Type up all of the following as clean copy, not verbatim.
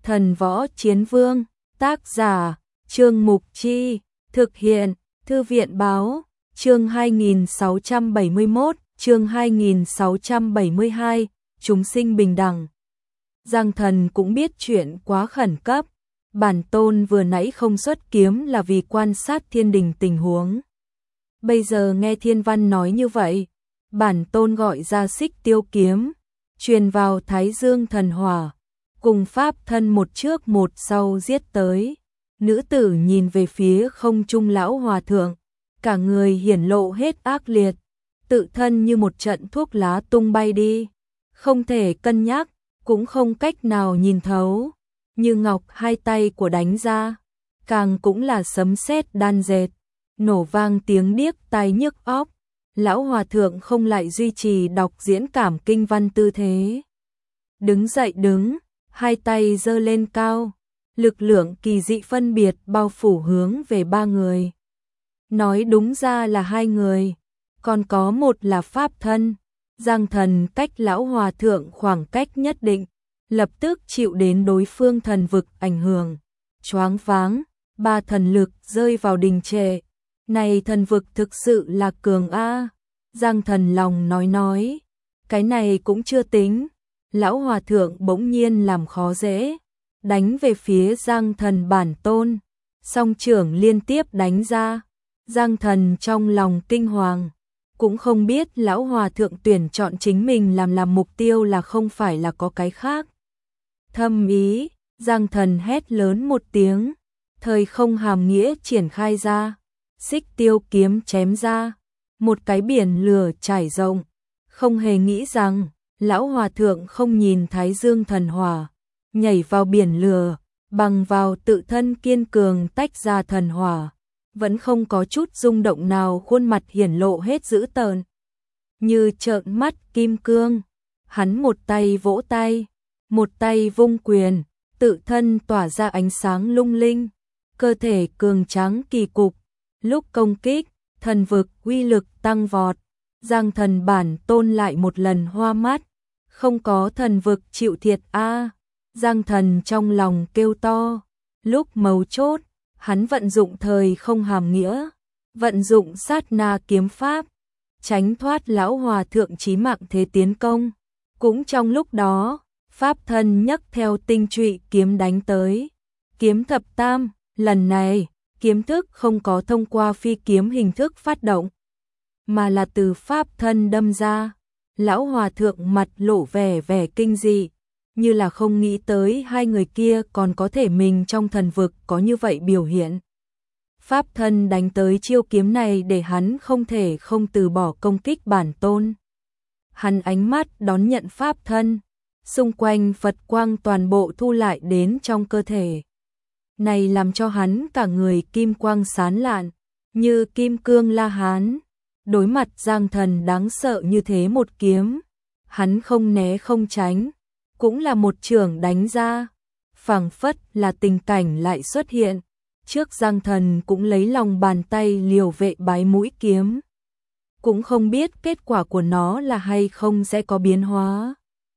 Thần võ chiến vương, tác giả, Trương Mục Chi, thực hiện, Thư viện báo, chương 2671, chương 2672, chúng sinh bình đẳng. Giang Thần cũng biết chuyện quá khẩn cấp, bản tôn vừa nãy không xuất kiếm là vì quan sát thiên đình tình huống. Bây giờ nghe thiên văn nói như vậy, bản tôn gọi ra Xích Tiêu kiếm, truyền vào Thái Dương thần hỏa, cùng pháp thân một trước một sau giết tới. Nữ tử nhìn về phía không trung lão hòa thượng, cả người hiển lộ hết ác liệt, tự thân như một trận thuốc lá tung bay đi, không thể cân nhắc, cũng không cách nào nhìn thấu. Như ngọc hai tay của đánh ra, càng cũng là sấm sét đan dệt, nổ vang tiếng điếc tai nhức óc. Lão hòa thượng không lại duy trì đọc diễn cảm kinh văn tư thế. Đứng dậy đứng, hai tay giơ lên cao, lực lượng kỳ dị phân biệt bao phủ hướng về ba người. Nói đúng ra là hai người, còn có một là pháp thân. Giang Thần cách lão hòa thượng khoảng cách nhất định, lập tức chịu đến đối phương thần vực ảnh hưởng, choáng váng, ba thần lực rơi vào đình trệ. Này thần vực thực sự là cường a. Giang Thần lòng nói, cái này cũng chưa tính. Lão hòa thượng bỗng nhiên làm khó dễ, đánh về phía Giang Thần bản tôn, song trưởng liên tiếp đánh ra. Giang Thần trong lòng kinh hoàng, cũng không biết lão hòa thượng tuyển chọn chính mình làm mục tiêu là không phải là có cái khác thâm ý. Giang Thần hét lớn một tiếng, thời không hàm nghĩa triển khai ra, Xích Tiêu kiếm chém ra, một cái biển lửa trải rộng. Không hề nghĩ rằng lão hòa thượng không nhìn Thái Dương thần hỏa, nhảy vào biển lửa, bằng vào tự thân kiên cường tách ra thần hỏa, vẫn không có chút rung động nào, khuôn mặt hiển lộ hết dữ tợn, như trợn mắt kim cương. Hắn một tay vỗ tay, một tay vung quyền, tự thân tỏa ra ánh sáng lung linh, cơ thể cường tráng kỳ cục. Lúc công kích, thần vực uy lực tăng vọt. Giang Thần bản tôn lại một lần hoa mắt, không có thần vực chịu thiệt a. Giang Thần trong lòng kêu to. Lúc mấu chốt, hắn vận dụng thời không hàm nghĩa, vận dụng sát na kiếm pháp, tránh thoát lão hòa thượng chí mạng thế tiến công. Cũng trong lúc đó, pháp thân nhấc theo tinh trụy kiếm đánh tới. Kiếm thập tam, lần này, kiếm thức không có thông qua phi kiếm hình thức phát động, mà là từ pháp thân đâm ra. Lão hòa thượng mặt lộ vẻ kinh dị, như là không nghĩ tới hai người kia còn có thể mình trong thần vực có như vậy biểu hiện. Pháp thân đánh tới chiêu kiếm này để hắn không thể không từ bỏ công kích bản tôn. Hắn ánh mắt đón nhận pháp thân, xung quanh Phật quang toàn bộ thu lại đến trong cơ thể. Này làm cho hắn cả người kim quang sáng lạn, như kim cương La Hán. Đối mặt Giang Thần đáng sợ như thế một kiếm, hắn không né không tránh, cũng là một chưởng đánh ra. Phảng phất là tình cảnh lại xuất hiện, trước Giang Thần cũng lấy lòng bàn tay liều vệ bái mũi kiếm. Cũng không biết kết quả của nó là hay không sẽ có biến hóa.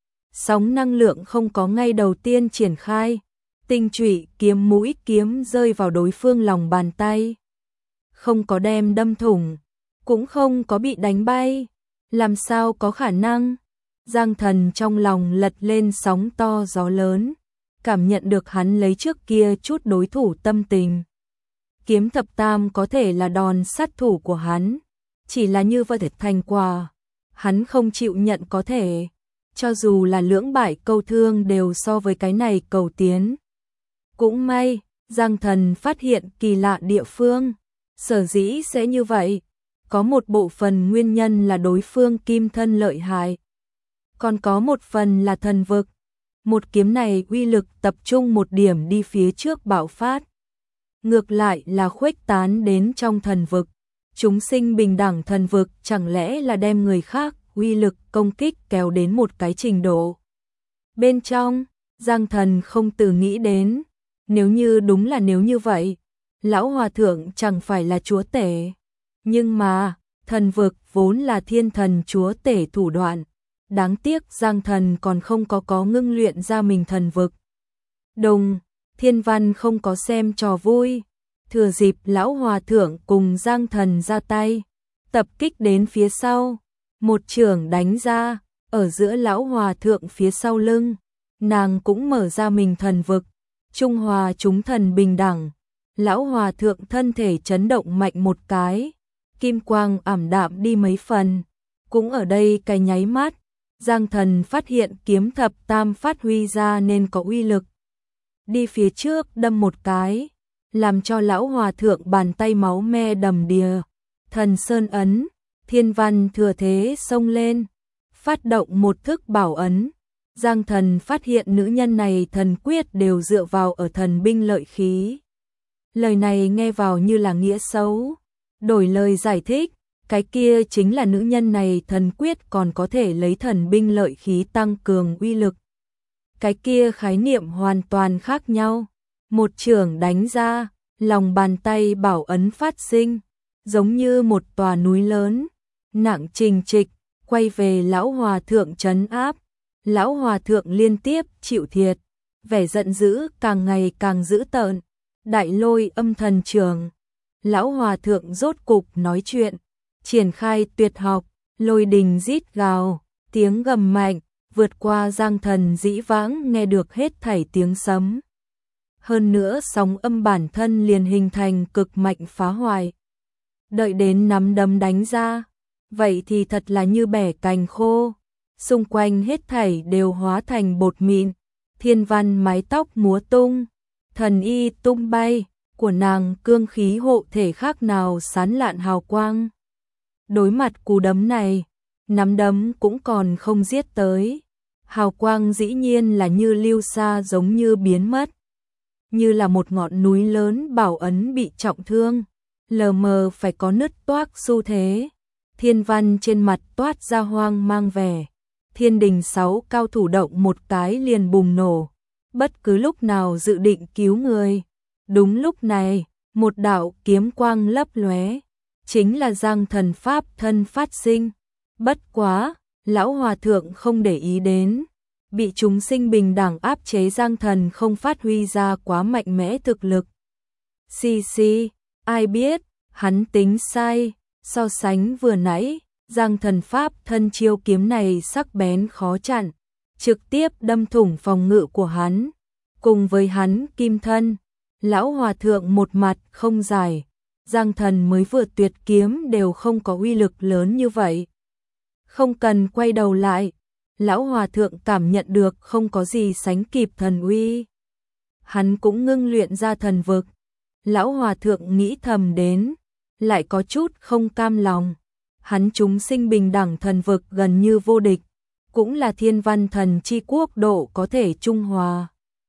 Sóng năng lượng không có ngay đầu tiên triển khai, tinh trụy kiếm mũi kiếm rơi vào đối phương lòng bàn tay, không có đem đâm thủng, cũng không có bị đánh bay. Làm sao có khả năng? Giang Thần trong lòng lật lên sóng to gió lớn, cảm nhận được hắn lấy trước kia chút đối thủ tâm tình. Kiếm thập tam có thể là đòn sát thủ của hắn, chỉ là như vậy thành quả, hắn không chịu nhận có thể. Cho dù là lưỡng bại câu thương đều so với cái này cầu tiến. Cũng may, Giang Thần phát hiện kỳ lạ địa phương. Sở dĩ sẽ như vậy, có một bộ phần nguyên nhân là đối phương kim thân lợi hại, còn có một phần là thần vực. Một kiếm này uy lực tập trung một điểm đi phía trước bạo phát, ngược lại là khuếch tán đến trong thần vực. Chúng sinh bình đẳng thần vực chẳng lẽ là đem người khác uy lực công kích kéo đến một cái trình độ. Bên trong, Giang Thần không từ nghĩ đến, nếu như đúng là nếu như vậy, lão hòa thượng chẳng phải là chúa tể. Nhưng mà, thần vực vốn là thiên thần chúa tể thủ đoạn. Đáng tiếc Giang Thần còn không có ngưng luyện ra mình thần vực. Đùng, Thiên Văn không có xem trò vui, thừa dịp lão hòa thượng cùng Giang Thần ra tay, tập kích đến phía sau, một chưởng đánh ra, ở giữa lão hòa thượng phía sau lưng, nàng cũng mở ra mình thần vực, trung hòa chúng thần bình đẳng. Lão hòa thượng thân thể chấn động mạnh một cái, kim quang ảm đạm đi mấy phần, cũng ở đây cái nháy mắt, Giang Thần phát hiện kiếm thập tam phát huy ra nên có uy lực. Đi phía trước đâm một cái, làm cho lão hòa thượng bàn tay máu me đầm đìa. Thần Sơn ấn, Thiên Văn thừa thế xông lên, phát động một thức bảo ấn. Giang Thần phát hiện nữ nhân này thần quyết đều dựa vào ở thần binh lợi khí. Lời này nghe vào như là nghĩa xấu, đổi lời giải thích, cái kia chính là nữ nhân này thần quyết còn có thể lấy thần binh lợi khí tăng cường uy lực. Cái kia khái niệm hoàn toàn khác nhau, một chưởng đánh ra, lòng bàn tay bảo ấn phát sinh, giống như một tòa núi lớn, nặng trình trịch, quay về lão hòa thượng trấn áp. Lão hòa thượng liên tiếp chịu thiệt, vẻ giận dữ càng ngày càng dữ tợn. Đại Lôi Âm Thần Trường, lão hòa thượng rốt cục nói chuyện, triển khai tuyệt học, lôi đình rít gào, tiếng gầm mạnh, vượt qua Giang Thần dĩ vãng nghe được hết thảy tiếng sấm. Hơn nữa sóng âm bản thân liền hình thành cực mạnh phá hoại. Đợi đến nắm đấm đánh ra, vậy thì thật là như bẻ cành khô, xung quanh hết thảy đều hóa thành bột mịn. Thiên Văn mái tóc múa tung, thần y tung bay, của nàng cương khí hộ thể khác nào sán lạn hào quang. Đối mặt cú đấm này, nắm đấm cũng còn không giết tới, hào quang dĩ nhiên là như lưu sa giống như biến mất. Như là một ngọn núi lớn bảo ấn bị trọng thương, lờ mờ phải có nứt toác xu thế. Thiên Văn trên mặt toát ra hoang mang vẻ, Thiên Đình 6 cao thủ động một cái liền bùng nổ, bất cứ lúc nào dự định cứu người. Đúng lúc này, một đạo kiếm quang lấp lóe, chính là Giang Thần pháp thân phát sinh. Bất quá, lão hòa thượng không để ý đến, bị chúng sinh bình đẳng áp chế Giang Thần không phát huy ra quá mạnh mẽ thực lực. Xì, ai biết, hắn tính sai, so sánh vừa nãy, Giang Thần pháp thân chiêu kiếm này sắc bén khó chặn, trực tiếp đâm thủng phòng ngự của hắn. Cùng với hắn kim thân, lão hòa thượng một mặt không giải, Giang Thần mới vừa tuyệt kiếm đều không có uy lực lớn như vậy. Không cần quay đầu lại, lão hòa thượng cảm nhận được không có gì sánh kịp thần uy. Hắn cũng ngưng luyện ra thần vực, lão hòa thượng nghĩ thầm đến, lại có chút không cam lòng. Hắn chúng sinh bình đẳng thần vực gần như vô địch, cũng là Thiên Văn thần chi quốc độ có thể trung hòa.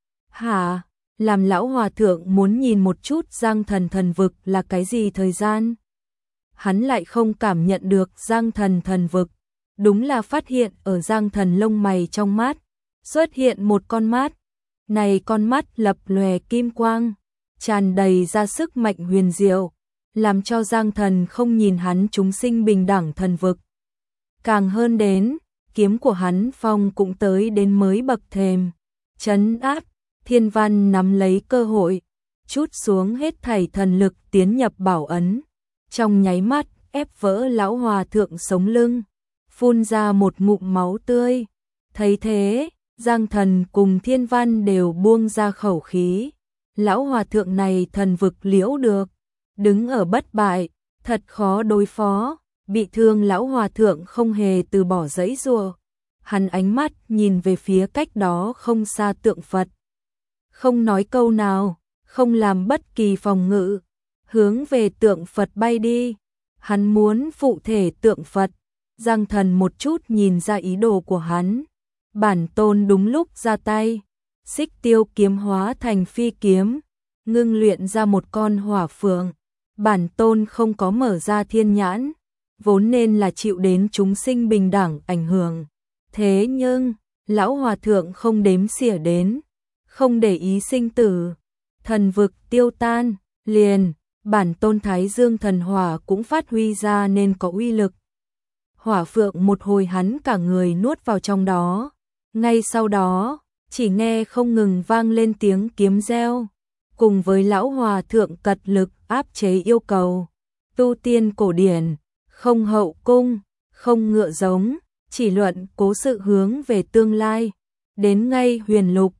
Hả, làm lão hòa thượng muốn nhìn một chút Giang Thần thần vực là cái gì thời gian. Hắn lại không cảm nhận được Giang Thần thần vực, đúng là phát hiện ở Giang Thần lông mày trong mắt, xuất hiện một con mắt. Này con mắt lập lòe kim quang, tràn đầy ra sức mạnh huyền diệu, làm cho Giang Thần không nhìn hắn chúng sinh bình đẳng thần vực. Càng hơn đến, kiếm của hắn phong cũng tới đến mới bậc thềm, trấn áp. Thiên Văn nắm lấy cơ hội, chút xuống hết thảy thần lực tiến nhập bảo ấn, trong nháy mắt ép vỡ lão hòa thượng sống lưng, phun ra một ngụm máu tươi. Thấy thế, Giang Thần cùng Thiên Văn đều buông ra khẩu khí, lão hòa thượng này thần vực liễu được, đứng ở bất bại, thật khó đối phó. Bị thương lão hòa thượng không hề từ bỏ giãy giụa, hắn ánh mắt nhìn về phía cách đó không xa tượng Phật, không nói câu nào, không làm bất kỳ phòng ngự, hướng về tượng Phật bay đi. Hắn muốn phụ thể tượng Phật. Giang Thần một chút nhìn ra ý đồ của hắn, bản tôn đúng lúc ra tay, xích tiêu kiếm hóa thành phi kiếm, ngưng luyện ra một con hỏa phượng. Bản tôn không có mở ra thiên nhãn, vốn nên là chịu đến chúng sinh bình đẳng ảnh hưởng. Thế nhưng, lão hòa thượng không đếm xỉa đến, không để ý sinh tử, thần vực tiêu tan, liền, bản tôn Thái Dương thần hỏa cũng phát huy ra nên có uy lực. Hỏa phượng một hồi hắn cả người nuốt vào trong đó, ngay sau đó, chỉ nghe không ngừng vang lên tiếng kiếm reo, cùng với lão hòa thượng cật lực áp chế yêu cầu. Tu tiên cổ điển, không hậu cung, không ngựa giống, chỉ luận cố sự hướng về tương lai. Đến ngay huyền lục,